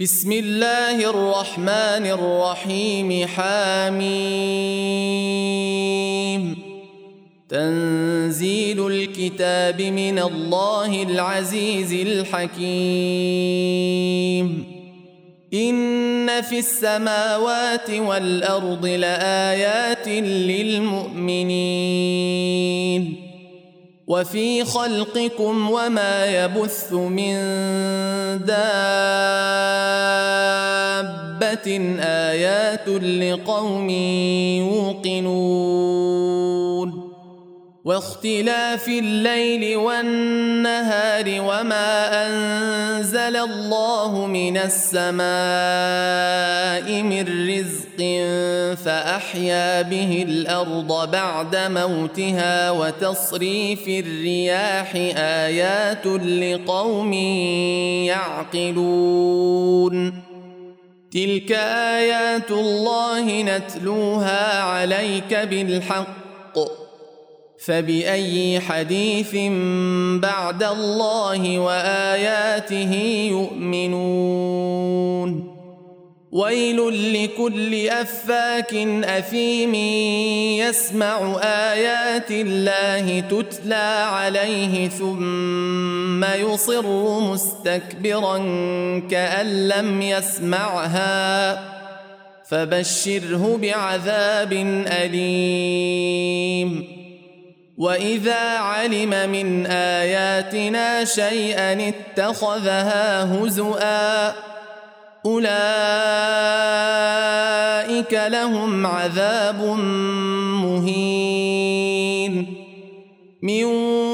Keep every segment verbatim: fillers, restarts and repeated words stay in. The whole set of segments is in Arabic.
بسم الله الرحمن الرحيم. حميم. تنزيل الكتاب من الله العزيز الحكيم. إن في السماوات والأرض لآيات للمؤمنين وفي خلقكم وما يبث من دابة آيات لقوم يوقنون واختلاف الليل والنهار وما أنزل الله من السماء من رزق فأحيا به الأرض بعد موتها وتصريف الرياح آيات لقوم يعقلون. تلك آيات الله نتلوها عليك بالحق فبأي حديث بعد الله وآياته يؤمنون. ويل لكل أفاك أثيم يسمع آيات الله تتلى عليه ثم يصر مستكبرا كأن لم يسمعها فبشره بعذاب أليم. وإذا علم من آياتنا شيئا اتخذها هزؤا أولئك لهم عذاب مهين من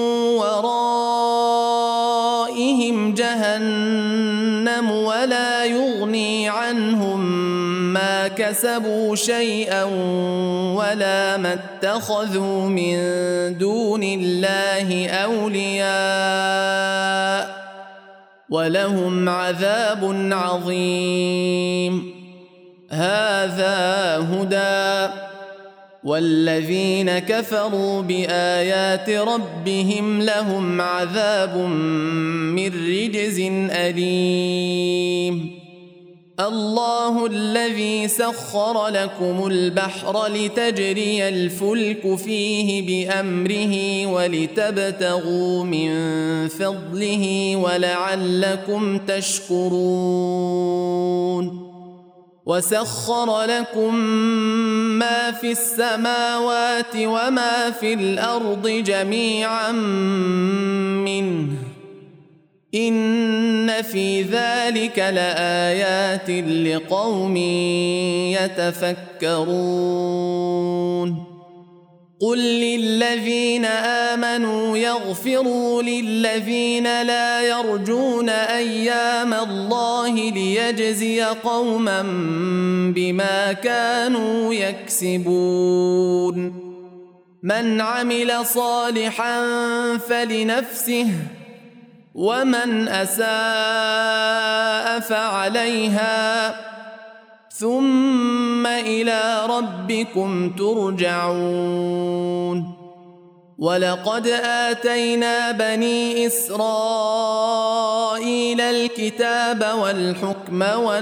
ورائهم جهنم ولا يغني عنهم ما كسبوا شيئا ولا ما اتخذوا من دون الله أولياء ولهم عذاب عظيم. هذا هدى والذين كفروا بآيات ربهم لهم عذاب من رجز أليم. الله الذي سخر لكم البحر لتجري الفلك فيه بأمره ولتبتغوا من فضله ولعلكم تشكرون. وسخر لكم ما في السماوات وما في الأرض جميعا منه إن في ذلك لآيات لقوم يتفكرون. قل للذين آمنوا يغفروا للذين لا يرجون أيام الله ليجزي قوما بما كانوا يكسبون. من عمل صالحا فلنفسه ومن أساء فعليها ثم إلى ربكم ترجعون. ولقد آتينا بني إسرائيل الكتاب والحكم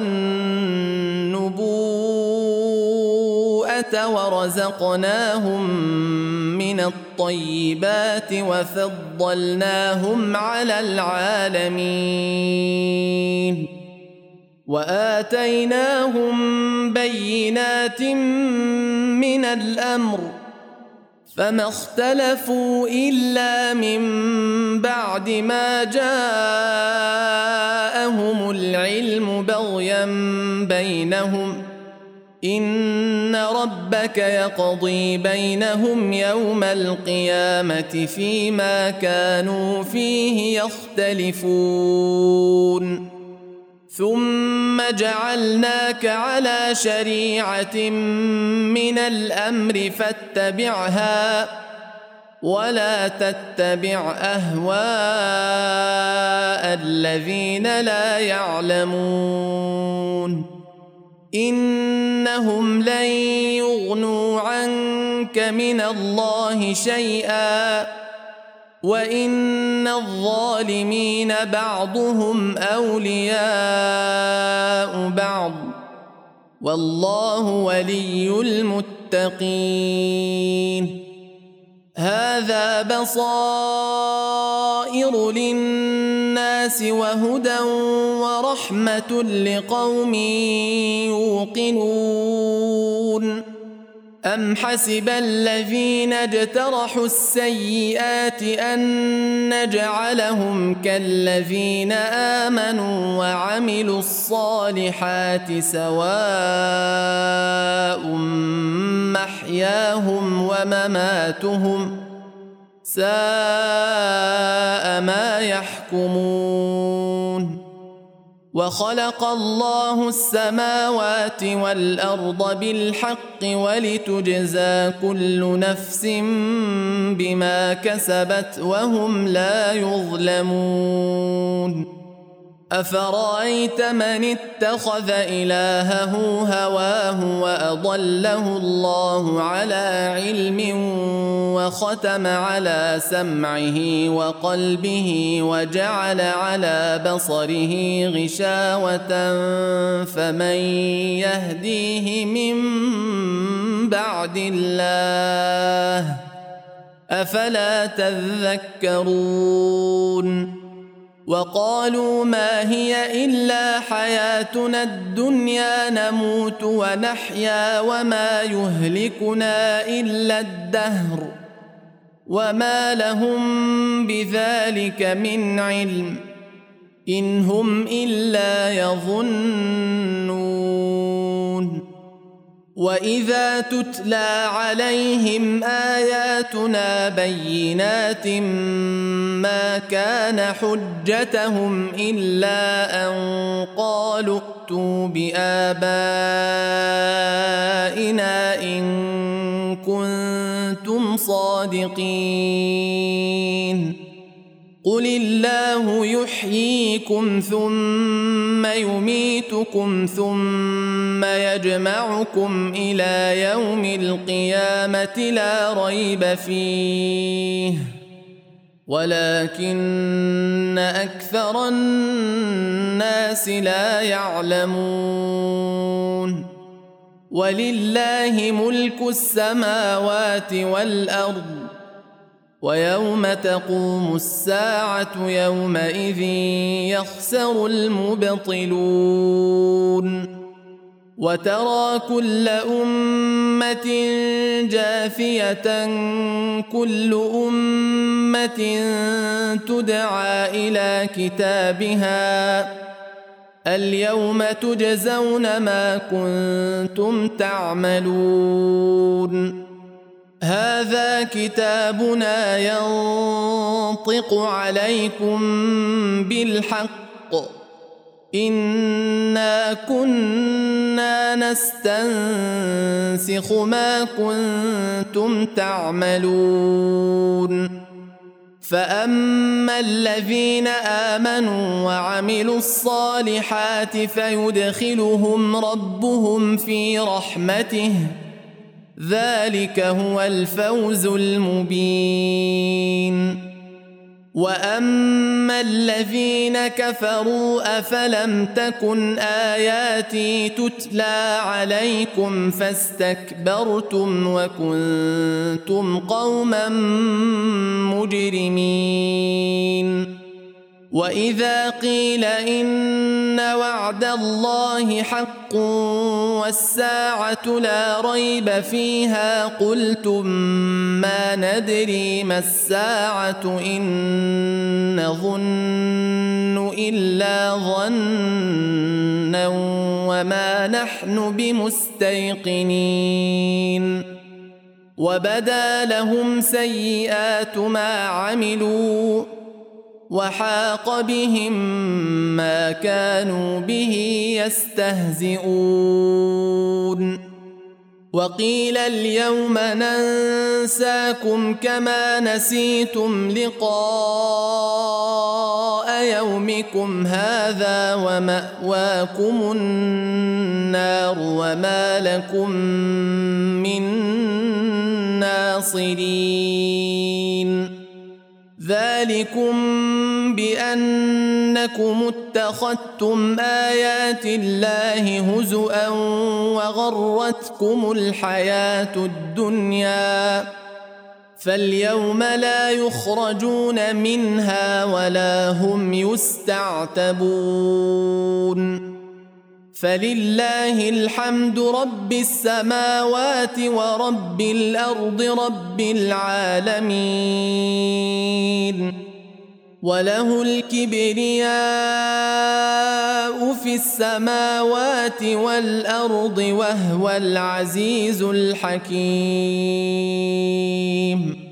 والنبوءة ورزقناهم من الطيبات وفضلناهم على العالمين وآتيناهم بينات من الأمر فما اختلفوا إلا من بعد ما جاءهم العلم بغيا بينهم إن ربك يقضي بينهم يوم القيامة فيما كانوا فيه يختلفون. ثم جعلناك على شريعة من الأمر فاتبعها ولا تتبع أهواء الذين لا يعلمون إنهم لن يغنوا عنك من الله شيئا وإن الظالمين بعضهم أولياء والله ولي المتقين. هذا بصائر للناس وهدى ورحمة لقوم يوقنون. أم حسب الذين اجترحوا السيئات أن نجعلهم كالذين آمنوا وعملوا الصالحات سواء محياهم ومماتهم ساء ما يحكمون. وخلق الله السماوات والأرض بالحق ولتجزى كل نفس بما كسبت وهم لا يظلمون. أفرأيت من اتخذ إلهه هواه وأضله الله على علم وختم على سمعه وقلبه وجعل على بصره غشاوة فمن يهديه من بعد الله أفلا تذكرون. وقالوا ما هي إلا حياتنا الدنيا نموت ونحيا وما يهلكنا إلا الدهر وما لهم بذلك من علم إن هم إلا يظنون. وإذا تتلى عليهم آياتنا بينات ما كان حجتهم إلا أن قالوا ائتوا بآبائنا إن كنتم صادقين. قل الله يحييكم ثم يميتكم ثم يجمعكم إلى يوم القيامة لا ريب فيه ولكن أكثر الناس لا يعلمون. ولله ملك السماوات والأرض ويوم تقوم الساعة يومئذ يخسر المبطلون. وترى كل أمة جاثية كل أمة تدعى إلى كتابها اليوم تجزون ما كنتم تعملون. هذا كتابنا ينطق عليكم بالحق إنا كنا نستنسخ ما كنتم تعملون. فأما الذين آمنوا وعملوا الصالحات فيدخلهم ربهم في رحمته ذلك هو الفوز المبين. وأما الذين كفروا أفلم تكن آياتي تتلى عليكم فاستكبرتم وكنتم قوما مجرمين. وإذا قيل إن وعد الله حق والساعة لا ريب فيها قلتم ما ندري ما الساعة إن نظن إلا ظنا وما نحن بمستيقنين. وبدا لهم سيئات ما عملوا وحاق بهم ما كانوا به يستهزئون. وقيل اليوم ننساكم كما نسيتم لقاء يومكم هذا ومأواكم النار وما لكم من ناصرين. ذلكم بأنكم اتخذتم آيات الله هزؤا وغرتكم الحياة الدنيا فاليوم لا يخرجون منها ولا هم يستعتبون فلله الحمد رب السماوات ورب الأرض رب العالمين وله الكبرياء في السماوات والأرض وهو العزيز الحكيم.